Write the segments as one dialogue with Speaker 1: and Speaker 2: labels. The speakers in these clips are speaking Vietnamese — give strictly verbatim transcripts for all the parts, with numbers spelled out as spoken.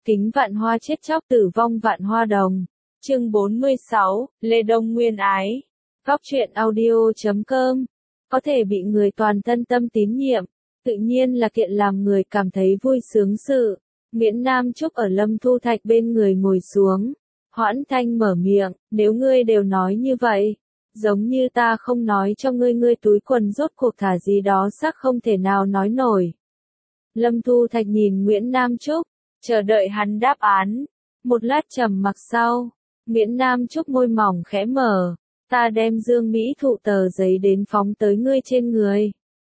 Speaker 1: Kính vạn hoa chết chóc tử vong vạn hoa đồng. Chương bốn mươi sáu, Lê Đông Nguyên ái. Góc truyện audio chấm com. Có thể bị người toàn thân tâm tín nhiệm, tự nhiên là kiện làm người cảm thấy vui sướng sự. Miễn Nam Trúc ở Lâm Thu Thạch bên người ngồi xuống. Hoãn Thanh mở miệng, nếu ngươi đều nói như vậy, giống như ta không nói cho ngươi ngươi túi quần rốt cuộc thả gì đó xác không thể nào nói nổi. Lâm Thu Thạch nhìn Nguyễn Nam Trúc, chờ đợi hắn đáp án. Một lát trầm mặc sau, Nguyễn Nam Trúc môi mỏng khẽ mở, ta đem Dương Mỹ Thụ tờ giấy đến phóng tới ngươi trên người.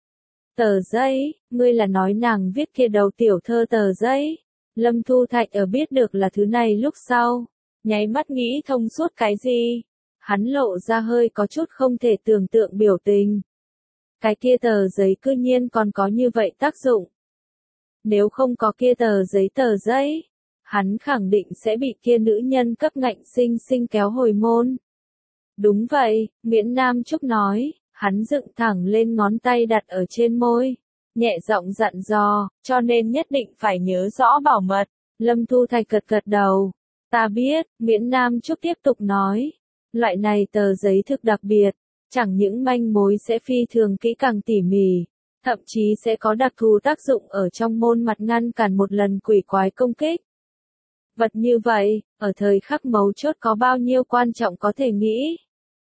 Speaker 1: Tờ giấy, ngươi là nói nàng viết kia đầu tiểu thơ tờ giấy. Lâm Thu Thạch ở biết được là thứ này lúc sau, nháy mắt nghĩ thông suốt cái gì. Hắn lộ ra hơi có chút không thể tưởng tượng biểu tình. Cái kia tờ giấy cư nhiên còn có như vậy tác dụng. Nếu không có kia tờ giấy tờ giấy, hắn khẳng định sẽ bị kia nữ nhân cấp ngạnh sinh sinh kéo hồi môn. Đúng vậy, Nguyễn Nam Trúc nói, hắn dựng thẳng lên ngón tay đặt ở trên môi, nhẹ giọng dặn dò, cho nên nhất định phải nhớ rõ bảo mật. Lâm Thu Thạch gật gật đầu, ta biết, Nguyễn Nam Trúc tiếp tục nói, loại này tờ giấy thực đặc biệt, chẳng những manh mối sẽ phi thường kỹ càng tỉ mỉ, thậm chí sẽ có đặc thù tác dụng ở trong môn mặt ngăn cản một lần quỷ quái công kích. Vật như vậy, ở thời khắc mấu chốt có bao nhiêu quan trọng có thể nghĩ.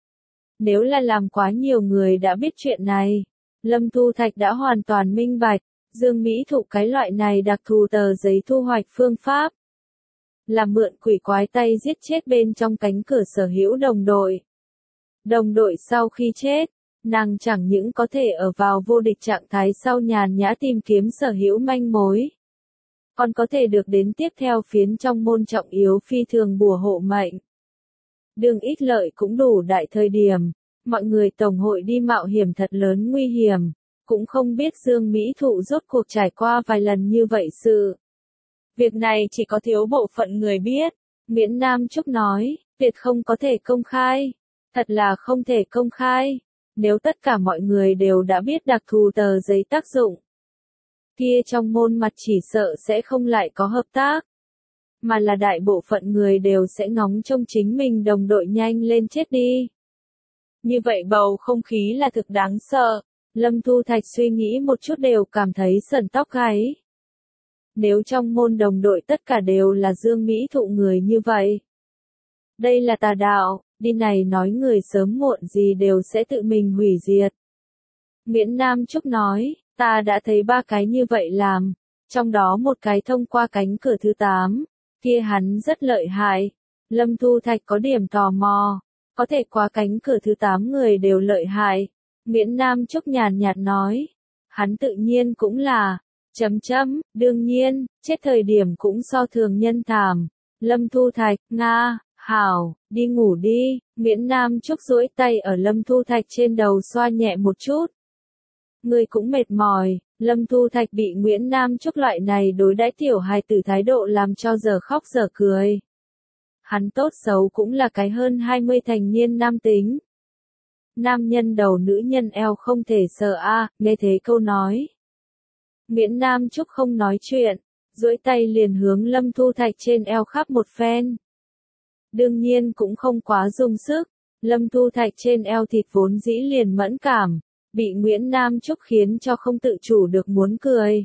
Speaker 1: Nếu là làm quá nhiều người đã biết chuyện này, Lâm Thu Thạch đã hoàn toàn minh bạch, Dương Mỹ Thụ cái loại này đặc thù tờ giấy thu hoạch phương pháp. Là mượn quỷ quái tay giết chết bên trong cánh cửa sở hữu đồng đội. Đồng đội sau khi chết, nàng chẳng những có thể ở vào vô địch trạng thái sau nhàn nhã tìm kiếm sở hữu manh mối, còn có thể được đến tiếp theo phiến trong môn trọng yếu phi thường bùa hộ mệnh. Đường ích lợi cũng đủ đại thời điểm, mọi người tổng hội đi mạo hiểm thật lớn nguy hiểm, cũng không biết Dương Mỹ Thụ rốt cuộc trải qua vài lần như vậy sự. Việc này chỉ có thiếu bộ phận người biết, Nguyễn Nam Trúc nói, việc không có thể công khai, thật là không thể công khai. Nếu tất cả mọi người đều đã biết đặc thù tờ giấy tác dụng, kia trong môn mặt chỉ sợ sẽ không lại có hợp tác, mà là đại bộ phận người đều sẽ ngóng trông chính mình đồng đội nhanh lên chết đi. Như vậy bầu không khí là thực đáng sợ, Lâm Thu Thạch suy nghĩ một chút đều cảm thấy sởn tóc gáy. Nếu trong môn đồng đội tất cả đều là Dương Mỹ Thụ người như vậy, đây là tà đạo. Đi này nói người sớm muộn gì đều sẽ tự mình hủy diệt. Nguyễn Nam Trúc nói, ta đã thấy ba cái như vậy làm, trong đó một cái thông qua cánh cửa thứ tám, kia hắn rất lợi hại. Lâm Thu Thạch có điểm tò mò, có thể qua cánh cửa thứ tám người đều lợi hại. Nguyễn Nam Trúc nhàn nhạt nói, hắn tự nhiên cũng là, chấm chấm, đương nhiên, chết thời điểm cũng so thường nhân thảm. Lâm Thu Thạch, Nga. Hảo, đi ngủ đi. Nguyễn Nam Trúc duỗi tay ở Lâm Thu Thạch trên đầu xoa nhẹ một chút. Người cũng mệt mỏi. Lâm Thu Thạch bị Nguyễn Nam Trúc loại này đối đãi tiểu hài tử thái độ làm cho giờ khóc giờ cười. Hắn tốt xấu cũng là cái hơn hai mươi thành niên nam tính. Nam nhân đầu nữ nhân eo không thể sợ a, à, nghe thế câu nói. Nguyễn Nam Trúc không nói chuyện, duỗi tay liền hướng Lâm Thu Thạch trên eo khắp một phen. Đương nhiên cũng không quá dùng sức, Lâm Thu Thạch trên eo thịt vốn dĩ liền mẫn cảm, bị Nguyễn Nam Trúc khiến cho không tự chủ được muốn cười.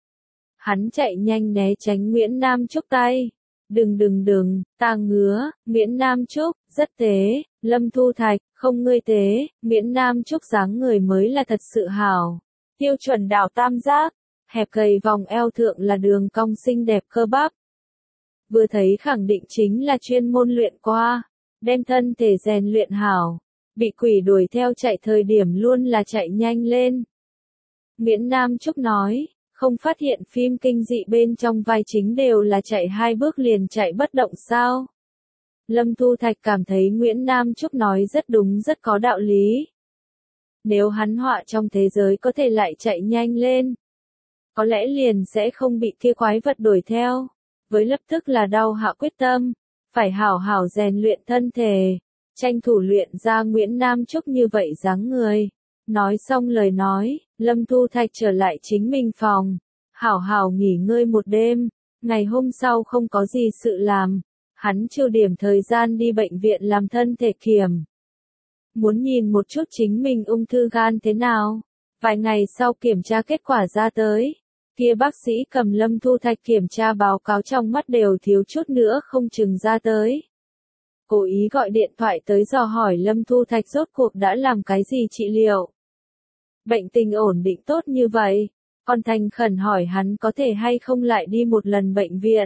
Speaker 1: Hắn chạy nhanh né tránh Nguyễn Nam Trúc tay. Đừng đừng đừng, ta ngứa. Nguyễn Nam Trúc, rất tế. Lâm Thu Thạch, không ngươi tế. Nguyễn Nam Trúc dáng người mới là thật sự hảo. Tiêu chuẩn đảo tam giác, hẹp gầy vòng eo thượng là đường cong xinh đẹp cơ bắp. Vừa thấy khẳng định chính là chuyên môn luyện qua, đem thân thể rèn luyện hảo, bị quỷ đuổi theo chạy thời điểm luôn là chạy nhanh lên. Nguyễn Nam Trúc nói, không phát hiện phim kinh dị bên trong vai chính đều là chạy hai bước liền chạy bất động sao? Lâm Thu Thạch cảm thấy Nguyễn Nam Trúc nói rất đúng rất có đạo lý. Nếu hắn họa trong thế giới có thể lại chạy nhanh lên, có lẽ liền sẽ không bị kia quái vật đuổi theo. Với lập tức là đau hạ quyết tâm, phải hảo hảo rèn luyện thân thể, tranh thủ luyện ra Nguyễn Nam Trúc như vậy dáng người. Nói xong lời nói, Lâm Thu Thạch trở lại chính mình phòng, hảo hảo nghỉ ngơi một đêm, Ngày hôm sau không có gì sự làm, hắn trừ điểm thời gian đi bệnh viện làm thân thể kiểm. Muốn nhìn một chút chính mình ung thư gan thế nào. Vài ngày sau kiểm tra kết quả ra tới, kia bác sĩ cầm Lâm Thu Thạch kiểm tra báo cáo trong mắt đều thiếu chút nữa không chừng ra tới. Cố ý gọi điện thoại tới dò hỏi Lâm Thu Thạch rốt cuộc đã làm cái gì trị liệu. Bệnh tình ổn định tốt như vậy, còn thành khẩn hỏi hắn có thể hay không lại đi một lần bệnh viện.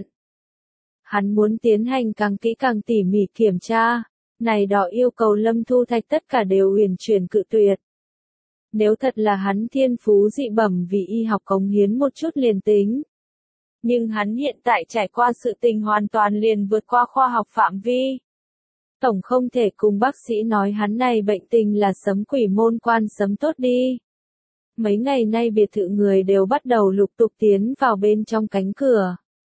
Speaker 1: Hắn muốn tiến hành càng kỹ càng tỉ mỉ kiểm tra, này đó yêu cầu Lâm Thu Thạch tất cả đều uyển chuyển cự tuyệt. Nếu thật là hắn thiên phú dị bẩm vì y học cống hiến một chút liền tính. Nhưng hắn hiện tại trải qua sự tình hoàn toàn liền vượt qua khoa học phạm vi. Tổng không thể cùng bác sĩ nói hắn này bệnh tình là sấm quỷ môn quan sấm tốt đi. Mấy ngày nay biệt thự người đều bắt đầu lục tục tiến vào bên trong cánh cửa.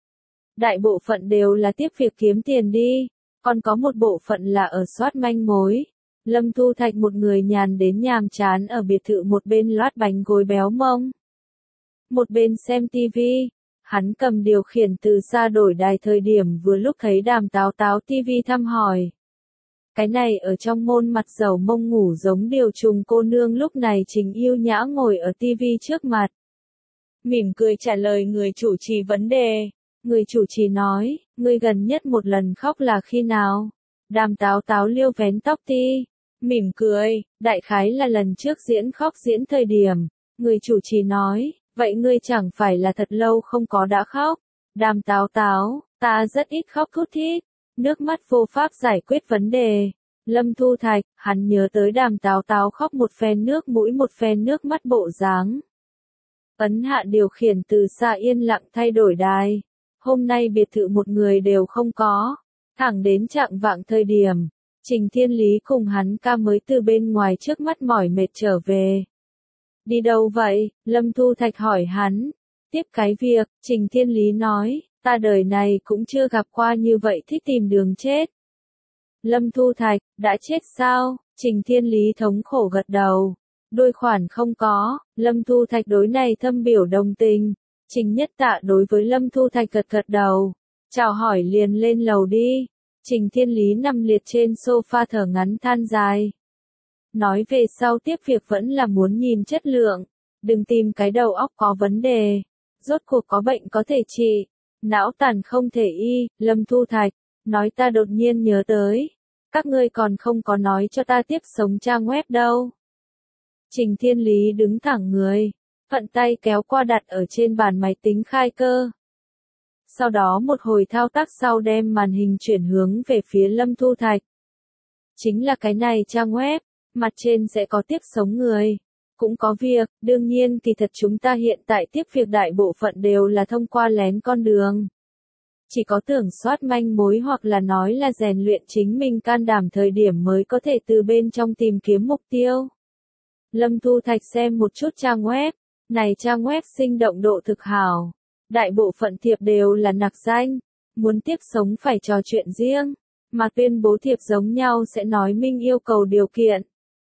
Speaker 1: Đại bộ phận đều là tiếp việc kiếm tiền đi, còn có một bộ phận là ở soát manh mối. Lâm Thu Thạch một người nhàn đến nhàm chán ở biệt thự một bên loát bánh gối béo mông. Một bên xem tivi, hắn cầm điều khiển từ xa đổi đài thời điểm vừa lúc thấy Đàm Táo Táo tivi thăm hỏi. Cái này ở trong môn mặt dầu mông ngủ giống điều trùng cô nương lúc này chính yêu nhã ngồi ở tivi trước mặt. Mỉm cười trả lời người chủ trì vấn đề. Người chủ trì nói, người gần nhất một lần khóc là khi nào? Đàm Táo Táo liêu vén tóc ti. Mỉm cười, đại khái là lần trước diễn khóc diễn thời điểm. Người chủ trì nói, vậy ngươi chẳng phải là thật lâu không có đã khóc. Đàm Táo Táo, ta rất ít khóc thút thít. Nước mắt vô pháp giải quyết vấn đề. Lâm Thu Thạch, hắn nhớ tới Đàm Táo Táo khóc một phen nước mũi một phen nước mắt bộ dáng. Ấn hạ điều khiển từ xa yên lặng thay đổi đài. Hôm nay biệt thự một người đều không có. Thẳng đến trạng vạng thời điểm, Trình Thiên Lý cùng hắn ca mới từ bên ngoài trước mắt mỏi mệt trở về. Đi đâu vậy? Lâm Thu Thạch hỏi hắn. Tiếp cái việc, Trình Thiên Lý nói, ta đời này cũng chưa gặp qua như vậy thích tìm đường chết. Lâm Thu Thạch, đã chết sao? Trình Thiên Lý thống khổ gật đầu. Đôi khoản không có, Lâm Thu Thạch đối này thâm biểu đồng tình. Trình Nhất Tạ đối với Lâm Thu Thạch gật gật đầu. Chào hỏi liền lên lầu đi. Trình Thiên Lý nằm liệt trên sofa thở ngắn than dài. Nói về sau tiếp việc vẫn là muốn nhìn chất lượng. Đừng tìm cái đầu óc có vấn đề. Rốt cuộc có bệnh có thể trị. Não tàn không thể y. Lâm Thu Thạch, nói ta đột nhiên nhớ tới. Các ngươi còn không có nói cho ta tiếp sống trang web đâu. Trình Thiên Lý đứng thẳng người. Phận tay kéo qua đặt ở trên bàn máy tính khai cơ. Sau đó một hồi thao tác sau đem màn hình chuyển hướng về phía Lâm Thu Thạch. Chính là cái này trang web, mặt trên sẽ có tiếp sống người. Cũng có việc, đương nhiên kỳ thật chúng ta hiện tại tiếp việc đại bộ phận đều là thông qua lén con đường. Chỉ có tưởng soát manh mối hoặc là nói là rèn luyện chính mình can đảm thời điểm mới có thể từ bên trong tìm kiếm mục tiêu. Lâm Thu Thạch xem một chút trang web, này trang web sinh động độ thực hảo. Đại bộ phận thiệp đều là nặc danh, muốn tiếp sống phải trò chuyện riêng, mà tuyên bố thiệp giống nhau sẽ nói minh yêu cầu điều kiện.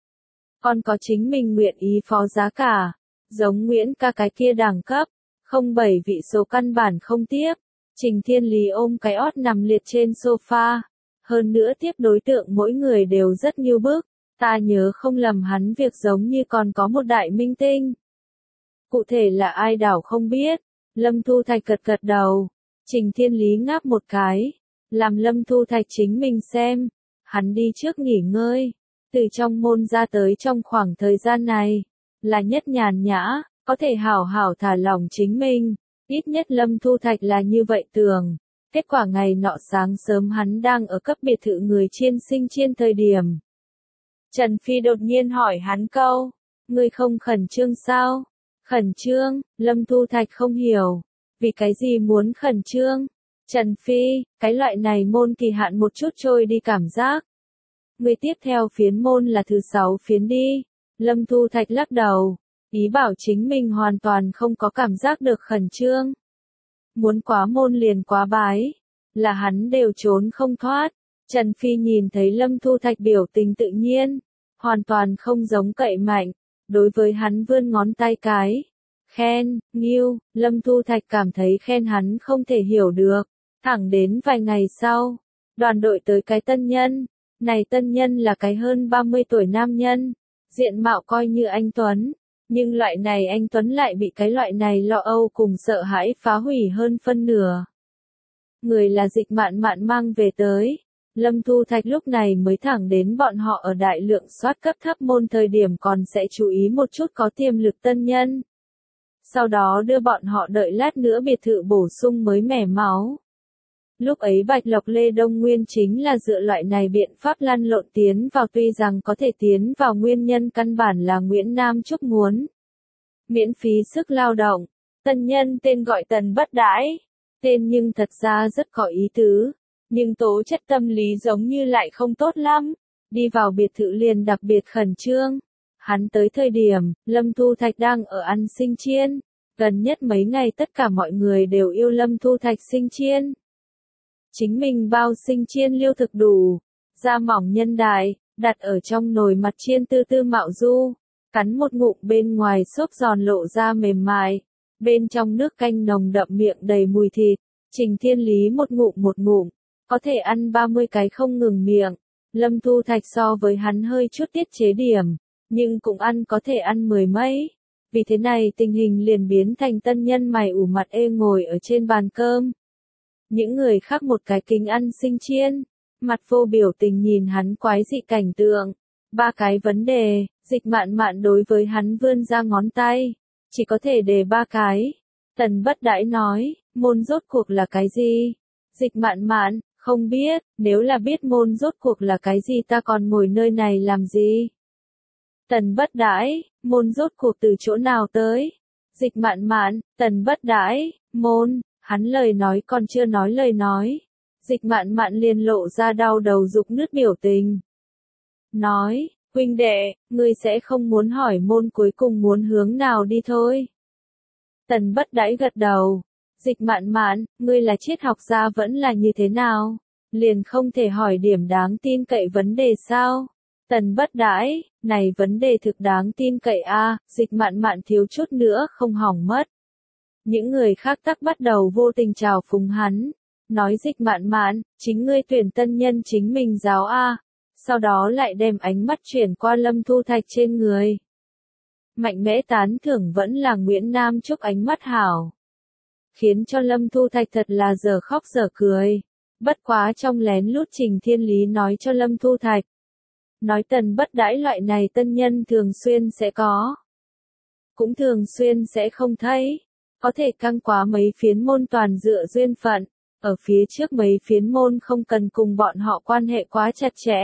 Speaker 1: Còn có chính mình nguyện ý phó giá cả, giống Nguyễn ca cái kia đẳng cấp, không bảy vị số căn bản không tiếp. Trình Thiên Lý ôm cái ót nằm liệt trên sofa, hơn nữa tiếp đối tượng mỗi người đều rất như bức, ta nhớ không lầm hắn việc giống như còn có một đại minh tinh. Cụ thể là ai đảo không biết. Lâm Thu Thạch gật gật đầu. Trình Thiên Lý ngáp một cái. Làm Lâm Thu Thạch chính mình xem. Hắn đi trước nghỉ ngơi. Từ trong môn ra tới trong khoảng thời gian này. Là nhất nhàn nhã. Có thể hảo hảo thả lỏng chính mình. Ít nhất Lâm Thu Thạch là như vậy tưởng. Kết quả ngày nọ sáng sớm hắn đang ở cấp biệt thự người chiên sinh chiên thời điểm. Trần Phi đột nhiên hỏi hắn câu. Ngươi không khẩn trương sao? Khẩn trương, Lâm Thu Thạch không hiểu. Vì cái gì muốn khẩn trương? Trần Phi, cái loại này môn kỳ hạn một chút trôi đi cảm giác. Người tiếp theo phiến môn là thứ sáu phiến đi. Lâm Thu Thạch lắc đầu. Ý bảo chính mình hoàn toàn không có cảm giác được khẩn trương. Muốn quá môn liền quá bái. Là hắn đều trốn không thoát. Trần Phi nhìn thấy Lâm Thu Thạch biểu tình tự nhiên. Hoàn toàn không giống cậy mạnh. Đối với hắn vươn ngón tay cái. Khen, nghiêu, Lâm Thu Thạch cảm thấy khen hắn không thể hiểu được. Thẳng đến vài ngày sau, đoàn đội tới cái tân nhân. Này tân nhân là cái hơn ba mươi tuổi nam nhân, diện mạo coi như anh Tuấn, nhưng loại này anh Tuấn lại bị cái loại này lo âu cùng sợ hãi phá hủy hơn phân nửa. Người là Dịch Mạn Mạn mang về tới. Lâm Thu Thạch lúc này mới thẳng đến bọn họ ở đại lượng soát cấp thấp môn thời điểm còn sẽ chú ý một chút có tiềm lực tân nhân. Sau đó đưa bọn họ đợi lát nữa biệt thự bổ sung mới mẻ máu. Lúc ấy Bạch Lộc Lê Đông Nguyên chính là dựa loại này biện pháp lăn lộn tiến vào, tuy rằng có thể tiến vào nguyên nhân căn bản là Nguyễn Nam Trúc muốn miễn phí sức lao động. Tân nhân tên gọi Tần Bất Đãi, tên nhưng thật ra rất có ý tứ, nhưng tố chất tâm lý giống như lại không tốt lắm, đi vào biệt thự liền đặc biệt khẩn trương. Hắn tới thời điểm, Lâm Thu Thạch đang ở ăn sinh chiên, gần nhất mấy ngày tất cả mọi người đều yêu Lâm Thu Thạch sinh chiên. Chính mình bao sinh chiên liêu thực đủ, da mỏng nhân đại, đặt ở trong nồi mặt chiên tư tư mạo du, cắn một ngụm bên ngoài xốp giòn lộ ra mềm mại, bên trong nước canh nồng đậm miệng đầy mùi thịt. Trình Thiên Lý một ngụm một ngụm, có thể ăn ba mươi cái không ngừng miệng. Lâm Thu Thạch so với hắn hơi chút tiết chế điểm, nhưng cũng ăn có thể ăn mười mấy. Vì thế này tình hình liền biến thành tân nhân mày ủ mặt ê ngồi ở trên bàn cơm. Những người khác một cái kính ăn sinh chiên, mặt vô biểu tình nhìn hắn quái dị cảnh tượng. Ba cái vấn đề, Dịch Mạn Mạn đối với hắn vươn ra ngón tay, chỉ có thể đề ba cái. Tần Bất Đãi nói, môn rốt cuộc là cái gì? Dịch Mạn Mạn, không biết, nếu là biết môn rốt cuộc là cái gì ta còn ngồi nơi này làm gì? Tần Bất Đãi, môn rốt cuộc từ chỗ nào tới? Dịch Mạn Mạn, Tần Bất Đãi, môn. Hắn lời nói còn chưa nói lời nói, Dịch Mạn Mạn liền lộ ra đau đầu rục nứt biểu tình. Nói, huynh đệ, ngươi sẽ không muốn hỏi môn cuối cùng muốn hướng nào đi thôi. Tần Bất Đãi gật đầu. Dịch Mạn Mạn, ngươi là triết học gia vẫn là như thế nào? Liền không thể hỏi điểm đáng tin cậy vấn đề sao? Tần Bất Đãi, này vấn đề thực đáng tin cậy a, à, Dịch Mạn Mạn thiếu chút nữa không hỏng mất. Những người khác tắc bắt đầu vô tình chào phúng hắn, nói Dịch Mạn Mạn, chính ngươi tuyển tân nhân chính mình giáo a, sau đó lại đem ánh mắt chuyển qua Lâm Thu Thạch trên người. Mạnh mẽ tán thưởng vẫn là Nguyễn Nam Trúc ánh mắt hảo, khiến cho Lâm Thu Thạch thật là giờ khóc giờ cười. Bất quá trong lén lút Trình Thiên Lý nói cho Lâm Thu Thạch, nói Tần Bất Đãi loại này tân nhân thường xuyên sẽ có, cũng thường xuyên sẽ không thấy. Có thể căng quá mấy phiến môn toàn dựa duyên phận, ở phía trước mấy phiến môn không cần cùng bọn họ quan hệ quá chặt chẽ.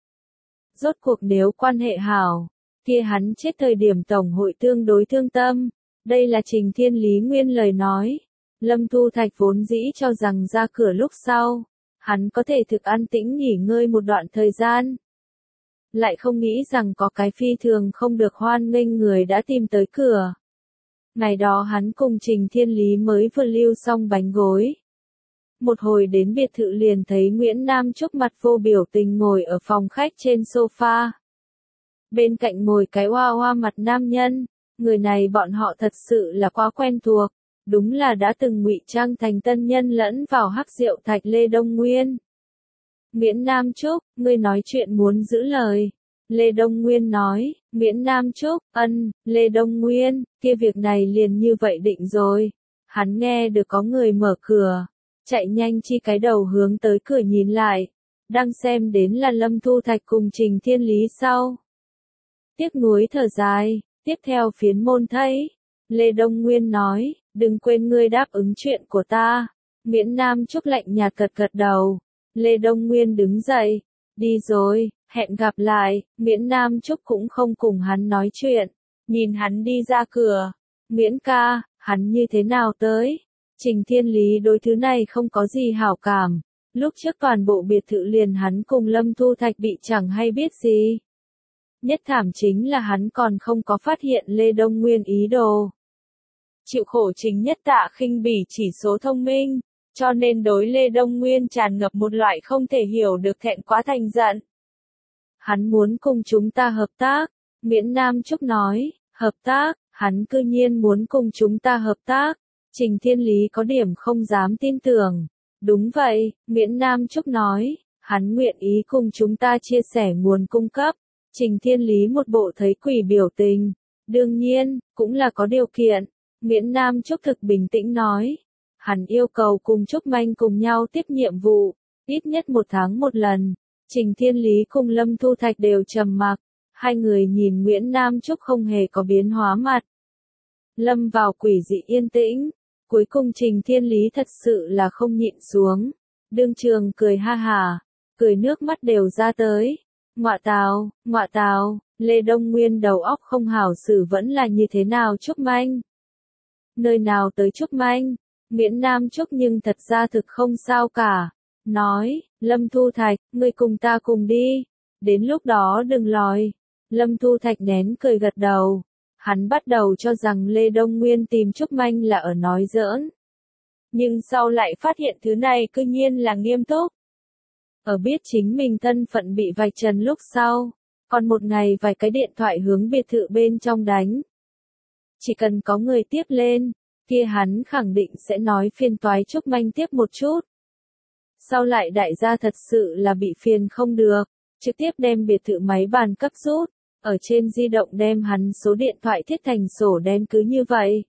Speaker 1: Rốt cuộc nếu quan hệ hảo, kia hắn chết thời điểm tổng hội tương đối thương tâm. Đây là Trình Thiên Lý nguyên lời nói. Lâm Thu Thạch vốn dĩ cho rằng ra cửa lúc sau, hắn có thể thực an tĩnh nghỉ ngơi một đoạn thời gian. Lại không nghĩ rằng có cái phi thường không được hoan nghênh người đã tìm tới cửa. Ngày đó hắn cùng Trình Thiên Lý mới vừa lưu xong bánh gối. Một hồi đến biệt thự liền thấy Nguyễn Nam Trúc mặt vô biểu tình ngồi ở phòng khách trên sofa. Bên cạnh ngồi cái hoa hoa mặt nam nhân, người này bọn họ thật sự là quá quen thuộc, đúng là đã từng ngụy trang thành tân nhân lẫn vào hắc rượu thạch Lê Đông Nguyên. Nguyễn Nam Trúc, ngươi nói chuyện muốn giữ lời. Lê Đông Nguyên nói, Nguyễn Nam Trúc, ân, Lê Đông Nguyên, kia việc này liền như vậy định rồi. Hắn nghe được có người mở cửa, chạy nhanh chi cái đầu hướng tới cửa nhìn lại, đang xem đến là Lâm Thu Thạch cùng Trình Thiên Lý sau. Tiếc nuối thở dài, tiếp theo phiến môn thấy. Lê Đông Nguyên nói, đừng quên ngươi đáp ứng chuyện của ta. Nguyễn Nam Trúc lạnh nhạt gật gật đầu. Lê Đông Nguyên đứng dậy, đi rồi, hẹn gặp lại. Nguyễn Nam Trúc cũng không cùng hắn nói chuyện, nhìn hắn đi ra cửa. Nguyễn ca, hắn như thế nào tới? Trình Thiên Lý đối thứ này không có gì hảo cảm. Lúc trước toàn bộ biệt thự liền hắn cùng Lâm Thu Thạch bị chẳng hay biết gì. Nhất thảm chính là hắn còn không có phát hiện Lê Đông Nguyên ý đồ. Chịu khổ chính nhất Tạ Khinh Bỉ chỉ số thông minh, cho nên đối Lê Đông Nguyên tràn ngập một loại không thể hiểu được thẹn quá thành giận. Hắn muốn cùng chúng ta hợp tác, Nguyễn Nam Trúc nói, hợp tác, Hắn cư nhiên muốn cùng chúng ta hợp tác. Trình Thiên Lý có điểm không dám tin tưởng. Đúng vậy, Nguyễn Nam Trúc nói, hắn nguyện ý cùng chúng ta chia sẻ nguồn cung cấp. Trình Thiên Lý một bộ thấy quỷ biểu tình. Đương nhiên, cũng là có điều kiện. Nguyễn Nam Trúc thực bình tĩnh nói. Hắn yêu cầu cùng Trúc Manh cùng nhau tiếp nhiệm vụ, ít nhất một tháng một lần. Trình Thiên Lý cùng Lâm Thu Thạch đều trầm mặc. Hai người nhìn Nguyễn Nam Trúc không hề có biến hóa mặt. Lâm vào quỷ dị yên tĩnh. Cuối cùng Trình Thiên Lý thật sự là không nhịn xuống. Đương trường cười ha hà, cười nước mắt đều ra tới. Ngọa tào, ngọa tào, Lê Đông Nguyên đầu óc không hảo xử vẫn là như thế nào Trúc Manh? Nơi nào tới Trúc Manh? Nguyễn Nam Trúc nhưng thật ra thực không sao cả. Nói, Lâm Thu Thạch, ngươi cùng ta cùng đi. Đến lúc đó đừng lòi. Lâm Thu Thạch nén cười gật đầu. Hắn bắt đầu cho rằng Lê Đông Nguyên tìm Trúc Manh là ở nói giỡn. Nhưng sau lại phát hiện thứ này cư nhiên là nghiêm túc. Ở biết chính mình thân phận bị vạch trần lúc sau, còn một ngày vài cái điện thoại hướng biệt thự bên trong đánh. Chỉ cần có người tiếp lên, kia hắn khẳng định sẽ nói phiền toái Trúc Manh tiếp một chút. Sau lại đại gia thật sự là bị phiền không được, trực tiếp đem biệt thự máy bàn cấp rút, ở trên di động đem hắn số điện thoại thiết thành sổ đen cứ như vậy.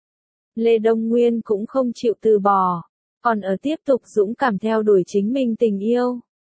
Speaker 1: Lê Đông Nguyên cũng không chịu từ bỏ, còn ở tiếp tục dũng cảm theo đuổi chính mình tình yêu.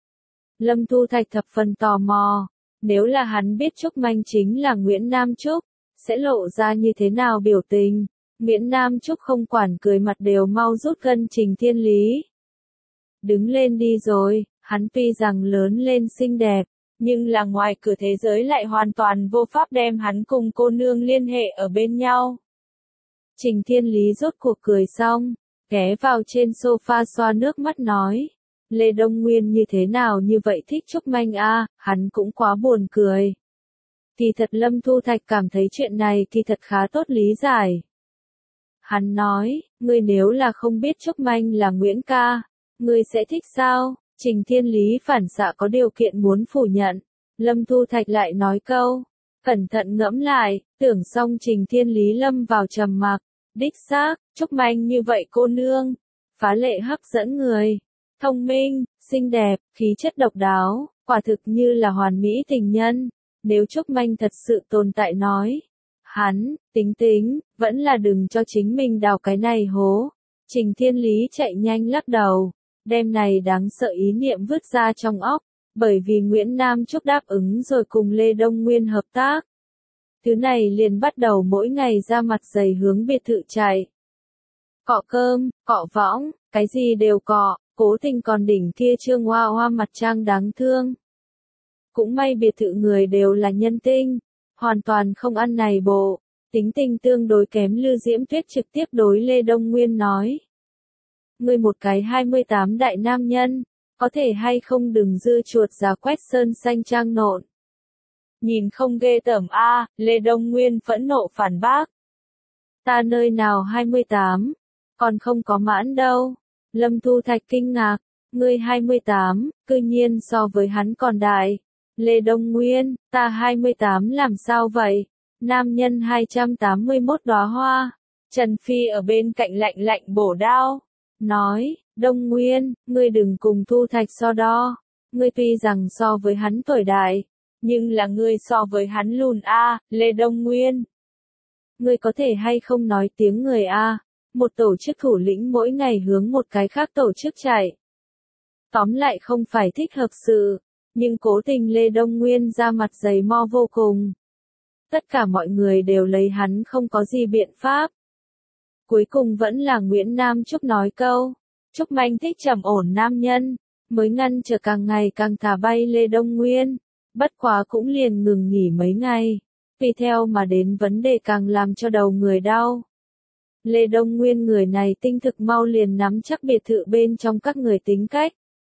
Speaker 1: Lâm Thu Thạch thập phần tò mò, nếu là hắn biết Trúc Manh chính là Nguyễn Nam Trúc, sẽ lộ ra như thế nào biểu tình. Nguyễn Nam Trúc không quản cười mặt đều mau rút gân Trình Thiên Lý. Đứng lên đi rồi, hắn tuy rằng lớn lên xinh đẹp, nhưng là ngoài cửa thế giới lại hoàn toàn vô pháp đem hắn cùng cô nương liên hệ ở bên nhau. Trình Thiên Lý rốt cuộc cười xong, ghé vào trên sofa xoa nước mắt nói. Lê Đông Nguyên như thế nào như vậy thích Trúc Manh a, hắn cũng quá buồn cười. Kỳ thật Lâm Thu Thạch cảm thấy chuyện này kỳ thật khá tốt lý giải. Hắn nói, ngươi nếu là không biết Trúc Manh là Nguyễn ca, ngươi sẽ thích sao? Trình Thiên Lý phản xạ có điều kiện muốn phủ nhận. Lâm Thu Thạch lại nói câu, cẩn thận ngẫm lại, tưởng xong Trình Thiên Lý lâm vào trầm mặc. Đích xác, Trúc Manh như vậy cô nương, phá lệ hấp dẫn người, thông minh, xinh đẹp, khí chất độc đáo, quả thực như là hoàn mỹ tình nhân. Nếu Trúc Manh thật sự tồn tại nói, hắn, tính tính, vẫn là đừng cho chính mình đào cái này hố. Trình Thiên Lý chạy nhanh lắc đầu, đem này đáng sợ ý niệm vứt ra trong óc, bởi vì Nguyễn Nam Trúc đáp ứng rồi cùng Lê Đông Nguyên hợp tác. Thứ này liền bắt đầu mỗi ngày ra mặt dày hướng biệt thự chạy. Cọ cơm, cọ võng, cái gì đều cọ, cố tình còn đỉnh kia trương hoa hoa mặt trang đáng thương. Cũng may biệt thự người đều là nhân tinh, hoàn toàn không ăn này bộ, tính tình tương đối kém Lư Diễm Tuyết trực tiếp đối Lê Đông Nguyên nói. Ngươi một cái hai mươi tám đại nam nhân, có thể hay không đừng dưa chuột già quét sơn xanh trang nộn. Nhìn không ghê tởm a, Lê Đông Nguyên phẫn nộ phản bác. Ta nơi nào hai mươi tám, còn không có mãn đâu. Lâm Thu Thạch kinh ngạc, ngươi hai mươi tám, cư nhiên so với hắn còn đại. Lê Đông Nguyên, ta hai mươi tám làm sao vậy? Nam nhân hai trăm tám mươi mốt đóa hoa. Trần Phi ở bên cạnh lạnh lạnh bổ đao. Nói, Đông Nguyên, ngươi đừng cùng Thu Thạch so đo. Ngươi tuy rằng so với hắn tuổi đại, nhưng là ngươi so với hắn lùn a, Lê Đông Nguyên. Ngươi có thể hay không nói tiếng người a? Một tổ chức thủ lĩnh mỗi ngày hướng một cái khác tổ chức chạy. Tóm lại không phải thích hợp sự, nhưng cố tình Lê Đông Nguyên ra mặt dày mo vô cùng. Tất cả mọi người đều lấy hắn không có gì biện pháp. Cuối cùng vẫn là Nguyễn Nam Trúc nói câu, Trúc Manh thích trầm ổn nam nhân, mới ngăn trở càng ngày càng thả bay Lê Đông Nguyên, bất quá cũng liền ngừng nghỉ mấy ngày, tùy theo mà đến vấn đề càng làm cho đầu người đau. Lê Đông Nguyên người này tinh thực mau liền nắm chắc biệt thự bên trong các người tính cách.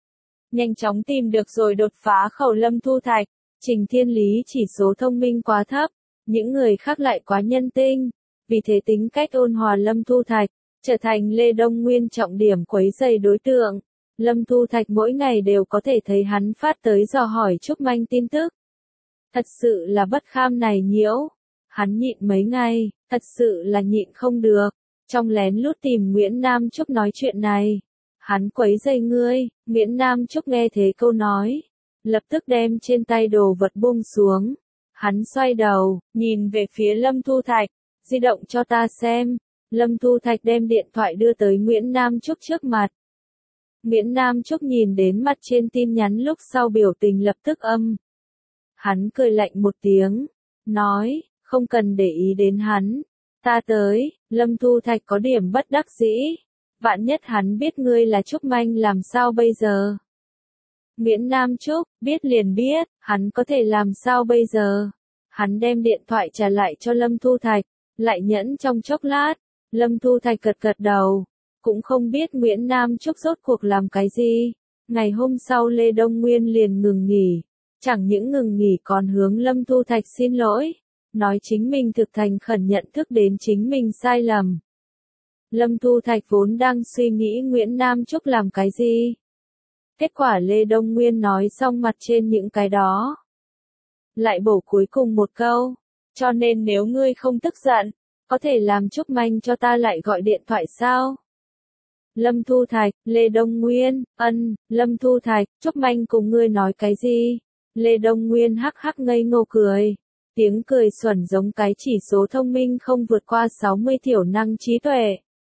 Speaker 1: Nhanh chóng tìm được rồi đột phá khẩu Lâm Thu Thạch, Trình Thiên Lý chỉ số thông minh quá thấp, những người khác lại quá nhân tinh, vì thế tính cách ôn hòa Lâm Thu Thạch, trở thành Lê Đông Nguyên trọng điểm quấy rầy đối tượng. Lâm Thu Thạch mỗi ngày đều có thể thấy hắn phát tới dò hỏi Trúc Manh tin tức. Thật sự là bất kham này nhiễu. Hắn nhịn mấy ngày, thật sự là nhịn không được. Trong lén lút tìm Nguyễn Nam Trúc nói chuyện này. Hắn quấy rầy ngươi, Nguyễn Nam Trúc nghe thế câu nói. Lập tức đem trên tay đồ vật buông xuống. Hắn xoay đầu, nhìn về phía Lâm Thu Thạch. Di động cho ta xem. Lâm Thu Thạch đem điện thoại đưa tới Nguyễn Nam Trúc trước mặt. Nguyễn Nam Trúc nhìn đến mặt trên tin nhắn lúc sau biểu tình lập tức âm. Hắn cười lạnh một tiếng, nói, không cần để ý đến hắn. Ta tới, Lâm Thu Thạch có điểm bất đắc dĩ. Vạn nhất hắn biết ngươi là Trúc Manh làm sao bây giờ? Nguyễn Nam Trúc, biết liền biết, hắn có thể làm sao bây giờ? Hắn đem điện thoại trả lại cho Lâm Thu Thạch, lại nhẫn trong chốc lát. Lâm Thu Thạch gật gật đầu, cũng không biết Nguyễn Nam Trúc rốt cuộc làm cái gì. Ngày hôm sau Lê Đông Nguyên liền ngừng nghỉ, chẳng những ngừng nghỉ còn hướng Lâm Thu Thạch xin lỗi, nói chính mình thực thành khẩn nhận thức đến chính mình sai lầm. Lâm Thu Thạch vốn đang suy nghĩ Nguyễn Nam Trúc làm cái gì. Kết quả Lê Đông Nguyên nói xong mặt trên những cái đó. Lại bổ cuối cùng một câu, cho nên nếu ngươi không tức giận, có thể làm Trúc Manh cho ta lại gọi điện thoại sao? Lâm Thu Thạch, Lê Đông Nguyên, ân, Lâm Thu Thạch, Trúc Manh cùng ngươi nói cái gì? Lê Đông Nguyên hắc hắc ngây ngô cười. Tiếng cười xuẩn giống cái chỉ số thông minh không vượt qua sáu mươi thiểu năng trí tuệ.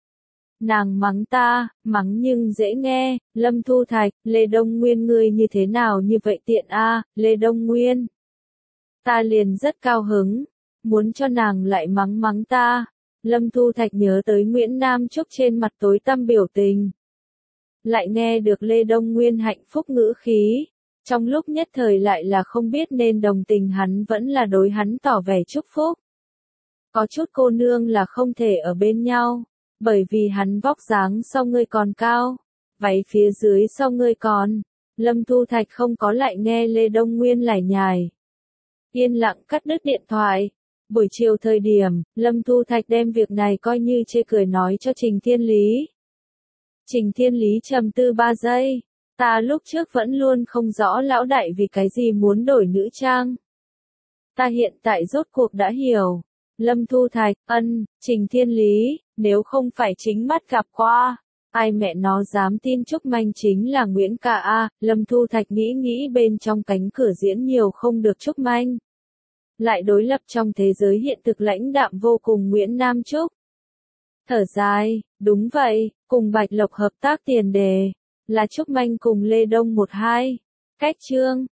Speaker 1: Nàng mắng ta, mắng nhưng dễ nghe. Lâm Thu Thạch, Lê Đông Nguyên ngươi như thế nào như vậy tiện a? Lê Đông Nguyên. Ta liền rất cao hứng, muốn cho nàng lại mắng mắng ta. Lâm Thu Thạch nhớ tới Nguyễn Nam Trúc trên mặt tối tăm biểu tình. Lại nghe được Lê Đông Nguyên hạnh phúc ngữ khí. Trong lúc nhất thời lại là không biết nên đồng tình hắn vẫn là đối hắn tỏ vẻ chúc phúc. Có chút cô nương là không thể ở bên nhau, bởi vì hắn vóc dáng so ngươi còn cao, váy phía dưới so ngươi còn. Lâm Thu Thạch không có lại nghe Lê Đông Nguyên lải nhải. Yên lặng cắt đứt điện thoại. Buổi chiều thời điểm, Lâm Thu Thạch đem việc này coi như chê cười nói cho Trình Thiên Lý. Trình Thiên Lý trầm tư ba giây. Ta lúc trước vẫn luôn không rõ lão đại vì cái gì muốn đổi nữ trang. Ta hiện tại rốt cuộc đã hiểu. Lâm Thu Thạch, ân, Trình Thiên Lý, nếu không phải chính mắt gặp qua, ai mẹ nó dám tin Trúc Manh chính là Nguyễn Ca A. Lâm Thu Thạch nghĩ nghĩ bên trong cánh cửa diễn nhiều không được Trúc Manh. Lại đối lập trong thế giới hiện thực lãnh đạm vô cùng Nguyễn Nam Trúc. Thở dài, đúng vậy, cùng Bạch Lộc hợp tác tiền đề, là Trúc Manh cùng Lê Đông một hai. Cách chương.